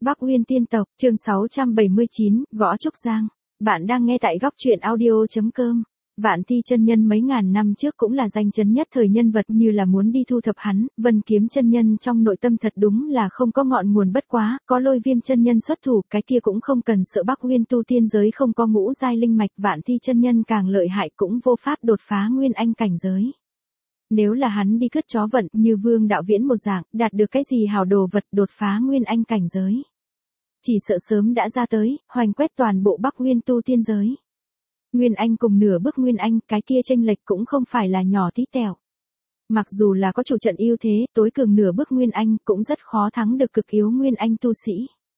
Bắc Uyên tiên tộc, chương 679, Gõ Trúc Giang. Bạn đang nghe tại góc truyện audio.com. Vạn Thi chân nhân mấy ngàn năm trước cũng là danh chấn nhất thời nhân vật, như là muốn đi thu thập hắn. Vân Kiếm chân nhân trong nội tâm thật đúng là không có ngọn nguồn, bất quá có Lôi Viêm chân nhân xuất thủ, cái kia cũng không cần sợ. Bắc Uyên tu tiên giới không có ngũ giai linh mạch, Vạn Thi chân nhân càng lợi hại cũng vô pháp đột phá nguyên anh cảnh giới. Nếu là hắn đi cướp chó vận như Vương Đạo Viễn một dạng, đạt được cái gì hào đồ vật đột phá nguyên anh cảnh giới, chỉ sợ sớm đã ra tới, hoành quét toàn bộ Bắc Uyên tu tiên giới. Nguyên anh cùng nửa bước nguyên anh, cái kia chênh lệch cũng không phải là nhỏ tí tẹo. Mặc dù là có chủ trận ưu thế, tối cường nửa bước nguyên anh cũng rất khó thắng được cực yếu nguyên anh tu sĩ.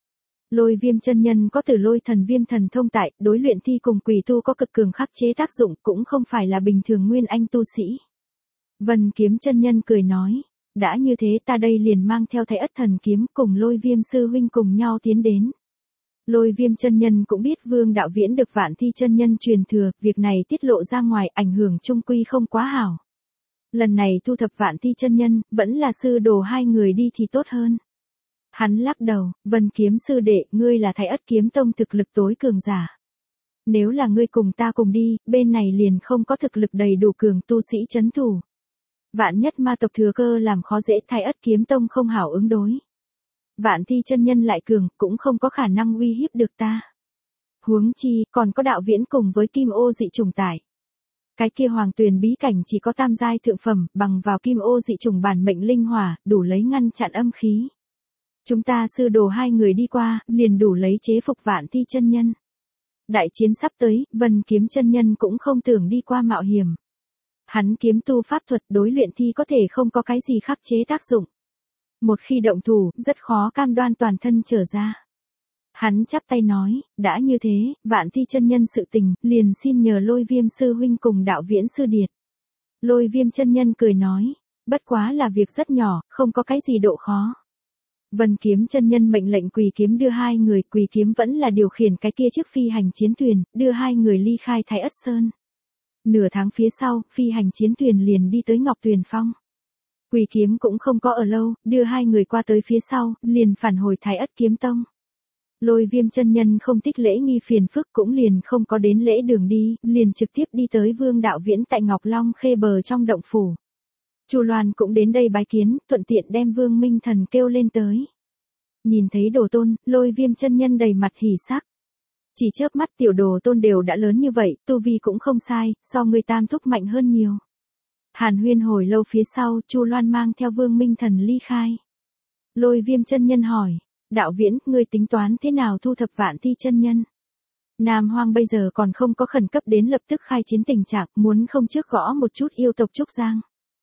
Lôi Viêm chân nhân có Tử Lôi Thần Viêm thần thông tại, đối luyện thi cùng quỷ tu có cực cường khắc chế tác dụng, cũng không phải là bình thường nguyên anh tu sĩ. Vân Kiếm chân nhân cười nói, đã như thế ta đây liền mang theo Thái Ất thần kiếm cùng Lôi Viêm sư huynh cùng nhau tiến đến. Lôi Viêm chân nhân cũng biết Vương Đạo Viễn được Vạn Thi chân nhân truyền thừa, việc này tiết lộ ra ngoài ảnh hưởng chung quy không quá hảo. Lần này thu thập Vạn Thi chân nhân, vẫn là sư đồ hai người đi thì tốt hơn. Hắn lắc đầu, Vân Kiếm sư đệ, ngươi là Thái Ất kiếm tông thực lực tối cường giả. Nếu là ngươi cùng ta cùng đi, bên này liền không có thực lực đầy đủ cường tu sĩ trấn thủ. Vạn nhất ma tộc thừa cơ làm khó dễ, Thái Ất kiếm tông không hảo ứng đối. Vạn Thi chân nhân lại cường, cũng không có khả năng uy hiếp được ta. Huống chi, còn có Đạo Viễn cùng với Kim Ô dị trùng tải. Cái kia Hoàng Tuyền bí cảnh chỉ có tam giai thượng phẩm, bằng vào Kim Ô dị trùng bản mệnh linh hỏa, đủ lấy ngăn chặn âm khí. Chúng ta sư đồ hai người đi qua, liền đủ lấy chế phục Vạn Thi chân nhân. Đại chiến sắp tới, Vân Kiếm chân nhân cũng không tưởng đi qua mạo hiểm. Hắn kiếm tu pháp thuật, đối luyện thi có thể không có cái gì khắc chế tác dụng. Một khi động thủ, rất khó cam đoan toàn thân trở ra. Hắn chắp tay nói, đã như thế, Vạn Thi chân nhân sự tình, liền xin nhờ Lôi Viêm sư huynh cùng Đạo Viễn sư điệt. Lôi Viêm chân nhân cười nói, bất quá là việc rất nhỏ, không có cái gì độ khó. Vân Kiếm chân nhân mệnh lệnh Quỳ Kiếm đưa hai người, Quỳ Kiếm vẫn là điều khiển cái kia chiếc phi hành chiến thuyền, đưa hai người ly khai Thái Ất Sơn. Nửa tháng phía sau, phi hành chiến thuyền liền đi tới Ngọc Tuyền Phong. Quỳ Kiếm cũng không có ở lâu, đưa hai người qua tới phía sau, liền phản hồi Thái Ất kiếm tông. Lôi Viêm chân nhân không thích lễ nghi phiền phức, cũng liền không có đến lễ đường đi, liền trực tiếp đi tới Vương Đạo Viễn tại Ngọc Long Khê Bờ trong động phủ. Chu Loan cũng đến đây bái kiến, thuận tiện đem Vương Minh Thần kêu lên tới. Nhìn thấy Đồ Tôn, Lôi Viêm chân nhân đầy mặt hỉ sắc. Chỉ chớp mắt tiểu Đồ Tôn đều đã lớn như vậy, tu vi cũng không sai, so người tam thúc mạnh hơn nhiều. Hàn huyên hồi lâu phía sau, Chu Loan mang theo Vương Minh Thần ly khai. Lôi Viêm chân nhân hỏi, Đạo Viễn, ngươi tính toán thế nào thu thập Vạn Thi chân nhân? Nam Hoang bây giờ còn không có khẩn cấp đến lập tức khai chiến tình trạng, muốn không trước gõ một chút yêu tộc Trúc Giang.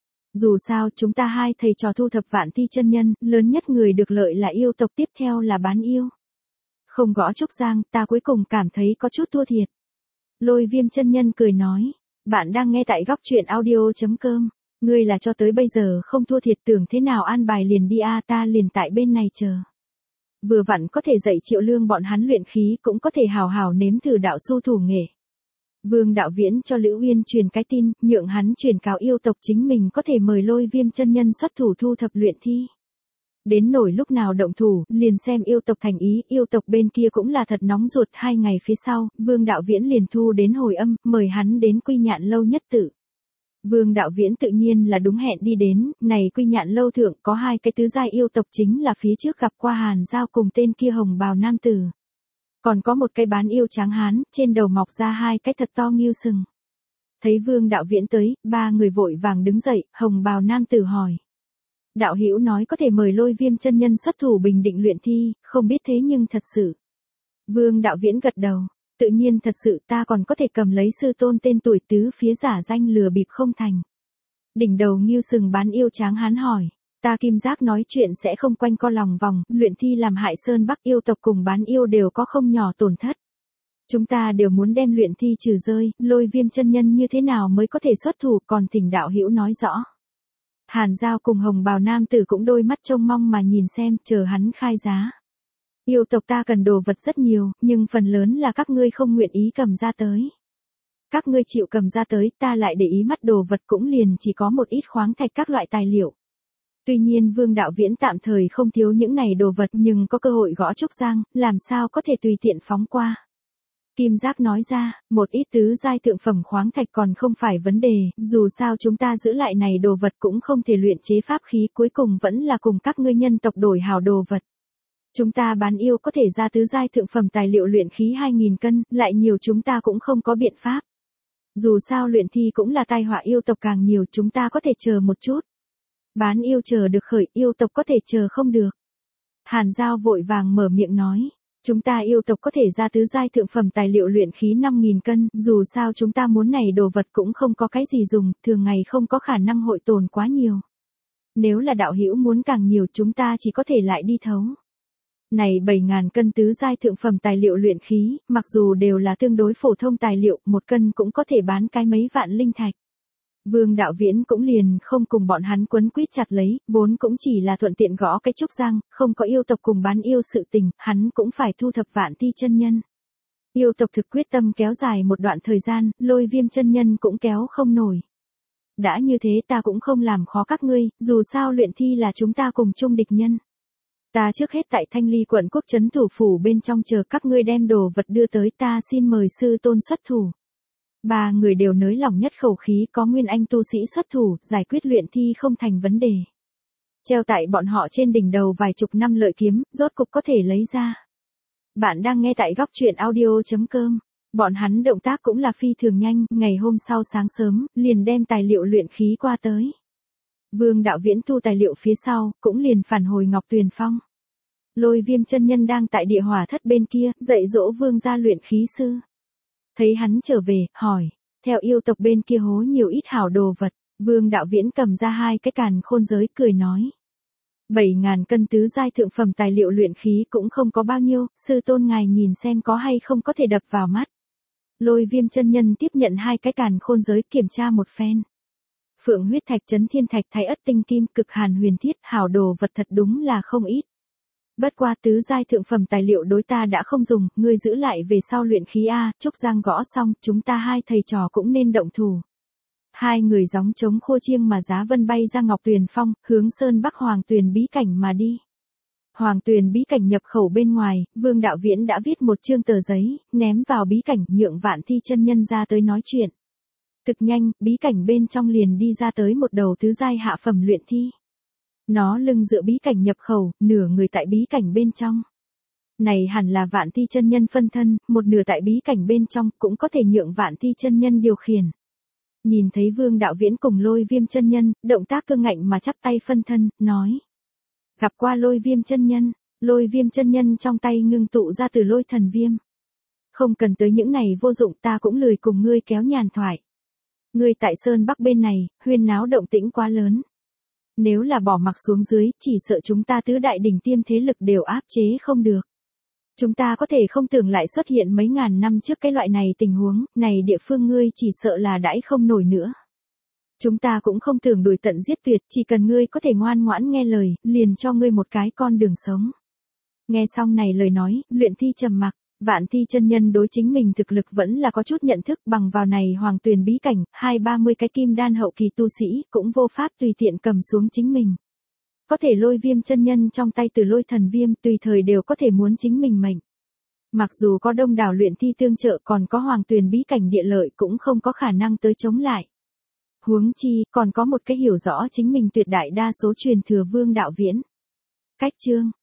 Dù sao, chúng ta hai thầy trò thu thập Vạn Thi chân nhân, lớn nhất người được lợi là yêu tộc, tiếp theo là bán yêu. Không gõ Trúc Giang, ta cuối cùng cảm thấy có chút thua thiệt. Lôi Viêm chân nhân cười nói, bạn đang nghe tại góc truyện audio.com, ngươi là cho tới bây giờ không thua thiệt, tưởng thế nào an bài liền đi a, ta liền tại bên này chờ. Vừa vặn có thể dạy Triệu Lương bọn hắn luyện khí, cũng có thể hào hào nếm thử đạo su thủ nghệ. Vương Đạo Viễn cho Lữ Uyên truyền cái tin, nhượng hắn truyền cáo yêu tộc chính mình có thể mời Lôi Viêm chân nhân xuất thủ thu thập luyện thi. Đến nổi lúc nào động thủ, liền xem yêu tộc thành ý, yêu tộc bên kia cũng là thật nóng ruột. 2 ngày phía sau, Vương Đạo Viễn liền thu đến hồi âm, mời hắn đến Quy Nhạn lâu nhất tự. Vương Đạo Viễn tự nhiên là đúng hẹn đi đến, này Quy Nhạn lâu thượng có 2 cái tứ giai yêu tộc, chính là phía trước gặp qua Hàn Giao cùng tên kia hồng bào nam tử. Còn có một cái bán yêu tráng hán, trên đầu mọc ra 2 cái thật to nghêu sừng. Thấy Vương Đạo Viễn tới, 3 người vội vàng đứng dậy, hồng bào nam tử hỏi. Đạo hữu nói có thể mời Lôi Viêm chân nhân xuất thủ bình định luyện thi, không biết thế nhưng thật sự. Vương Đạo Viễn gật đầu, tự nhiên thật sự, ta còn có thể cầm lấy sư tôn tên tuổi tứ phía giả danh lừa bịp không thành. Đỉnh đầu nghêu sừng bán yêu tráng hán hỏi, ta Kim Giác nói chuyện sẽ không quanh co lòng vòng, luyện thi làm hại Sơn Bắc yêu tộc cùng bán yêu đều có không nhỏ tổn thất. Chúng ta đều muốn đem luyện thi trừ rơi, Lôi Viêm chân nhân như thế nào mới có thể xuất thủ, còn thỉnh đạo hữu nói rõ. Hàn Giao cùng hồng bào nam tử cũng đôi mắt trông mong mà nhìn xem, chờ hắn khai giá. Yêu tộc ta cần đồ vật rất nhiều, nhưng phần lớn là các ngươi không nguyện ý cầm ra tới. Các ngươi chịu cầm ra tới, ta lại để ý mắt đồ vật cũng liền chỉ có một ít khoáng thạch các loại tài liệu. Tuy nhiên Vương Đạo Viễn tạm thời không thiếu những này đồ vật nhưng có cơ hội gõ Trúc Giang, làm sao có thể tùy tiện phóng qua. Kim Giác nói ra, một ít tứ giai thượng phẩm khoáng thạch còn không phải vấn đề, dù sao chúng ta giữ lại này đồ vật cũng không thể luyện chế pháp khí, cuối cùng vẫn là cùng các ngươi nhân tộc đổi hảo đồ vật. Chúng ta bán yêu có thể ra tứ giai thượng phẩm tài liệu luyện khí 2.000 cân, lại nhiều chúng ta cũng không có biện pháp. Dù sao luyện thi cũng là tai họa, yêu tộc càng nhiều chúng ta có thể chờ một chút. Bán yêu chờ được khởi, yêu tộc có thể chờ không được. Hàn Giao vội vàng mở miệng nói. Chúng ta yêu tộc có thể ra tứ giai thượng phẩm tài liệu luyện khí 5.000 cân, dù sao chúng ta muốn này đồ vật cũng không có cái gì dùng, thường ngày không có khả năng hội tồn quá nhiều. Nếu là đạo hữu muốn càng nhiều chúng ta chỉ có thể lại đi thấu. Này 7.000 cân tứ giai thượng phẩm tài liệu luyện khí, mặc dù đều là tương đối phổ thông tài liệu, một cân cũng có thể bán cái mấy vạn linh thạch. Vương Đạo Viễn cũng liền không cùng bọn hắn quấn quýt chặt lấy, vốn cũng chỉ là thuận tiện gõ cái Trúc Giang, không có yêu tộc cùng bán yêu sự tình, hắn cũng phải thu thập Vạn Ti chân nhân. Yêu tộc thực quyết tâm kéo dài một đoạn thời gian, Lôi Viêm chân nhân cũng kéo không nổi. Đã như thế ta cũng không làm khó các ngươi, dù sao luyện thi là chúng ta cùng chung địch nhân. Ta trước hết tại Thanh Ly quận quốc trấn thủ phủ bên trong chờ các ngươi đem đồ vật đưa tới, ta xin mời sư tôn xuất thủ. Ba người đều nới lỏng nhất khẩu khí, có nguyên anh tu sĩ xuất thủ, giải quyết luyện thi không thành vấn đề. Treo tại bọn họ trên đỉnh đầu vài chục năm lợi kiếm, rốt cục có thể lấy ra. Bạn đang nghe tại góc truyện audio.com. Bọn hắn động tác cũng là phi thường nhanh, ngày hôm sau sáng sớm, liền đem tài liệu luyện khí qua tới. Vương Đạo Viễn thu tài liệu phía sau, cũng liền phản hồi Ngọc Tuyền Phong. Lôi Viêm chân nhân đang tại địa hỏa thất bên kia, dạy dỗ Vương gia luyện khí sư. Thấy hắn trở về, hỏi, theo yêu tộc bên kia hố nhiều ít hảo đồ vật, Vương Đạo Viễn cầm ra hai cái càn khôn giới cười nói. 7.000 cân tứ giai thượng phẩm tài liệu luyện khí cũng không có bao nhiêu, sư tôn ngài nhìn xem có hay không có thể đập vào mắt. Lôi Viêm chân nhân tiếp nhận hai cái càn khôn giới kiểm tra một phen. Phượng huyết thạch, chấn thiên thạch, thái ất tinh kim, cực hàn huyền thiết, hảo đồ vật thật đúng là không ít. Bất qua tứ giai thượng phẩm tài liệu đối ta đã không dùng, ngươi giữ lại về sau luyện khí a. Trúc Giang gõ xong, chúng ta hai thầy trò cũng nên động thủ. Hai người gióng trống khô chiêng mà giá vân bay ra Ngọc Tuyền Phong, hướng Sơn Bắc Hoàng Tuyền bí cảnh mà đi. Hoàng Tuyền bí cảnh nhập khẩu bên ngoài, Vương Đạo Viễn đã viết một chương tờ giấy, ném vào bí cảnh, nhượng Vạn Thi chân nhân ra tới nói chuyện. Thực nhanh, bí cảnh bên trong liền đi ra tới một đầu tứ giai hạ phẩm luyện thi. Nó lưng dựa bí cảnh nhập khẩu, nửa người tại bí cảnh bên trong. Này hẳn là Vạn Thi chân nhân phân thân, một nửa tại bí cảnh bên trong, cũng có thể nhượng Vạn Thi chân nhân điều khiển. Nhìn thấy Vương Đạo Viễn cùng Lôi Viêm chân nhân, động tác cương ngạnh mà chắp tay phân thân, nói. Gặp qua Lôi Viêm chân nhân, Lôi Viêm chân nhân trong tay ngưng tụ ra từ lôi thần viêm. Không cần tới những này vô dụng, ta cũng lười cùng ngươi kéo nhàn thoại. Ngươi tại Sơn Bắc bên này, huyên náo động tĩnh quá lớn. Nếu là bỏ mặc xuống dưới, chỉ sợ chúng ta tứ đại đỉnh tiêm thế lực đều áp chế không được. Chúng ta có thể không tưởng lại xuất hiện mấy ngàn năm trước cái loại này tình huống, này địa phương ngươi chỉ sợ là đãi không nổi nữa. Chúng ta cũng không tưởng đuổi tận giết tuyệt, chỉ cần ngươi có thể ngoan ngoãn nghe lời, liền cho ngươi một cái con đường sống. Nghe xong này lời nói, luyện thi trầm mặc. Vạn Thi chân nhân đối chính mình thực lực vẫn là có chút nhận thức, bằng vào này Hoàng Tuyền bí cảnh, 20-30 cái kim đan hậu kỳ tu sĩ, cũng vô pháp tùy tiện cầm xuống chính mình. Có thể Lôi Viêm chân nhân trong tay từ lôi thần viêm, tùy thời đều có thể muốn chính mình mệnh. Mặc dù có đông đảo luyện thi tương trợ, còn có Hoàng Tuyền bí cảnh địa lợi cũng không có khả năng tới chống lại. Huống chi, còn có một cái hiểu rõ chính mình tuyệt đại đa số truyền thừa Vương Đạo Viễn. Cách chương